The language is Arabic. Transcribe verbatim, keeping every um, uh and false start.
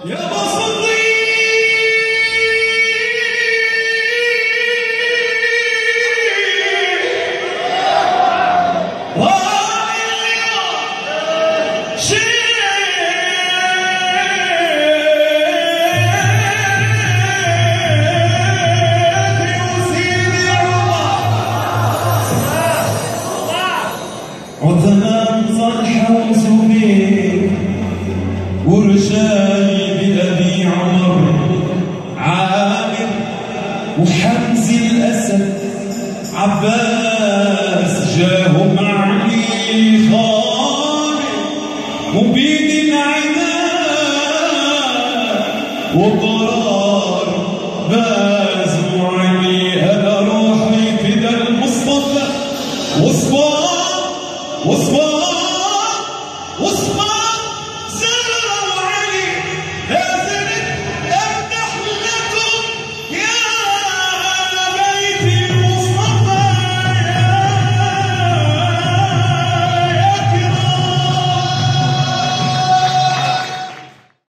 يا بسطي عثمان صلحة وزبير ورجالي بأبي عمر عامر وحمزة الأسد عباس جاهم علي خالد وبيد العناد وقرار بازوا علي أنا روحي فدا المصطفى وصبار وصبار وصبار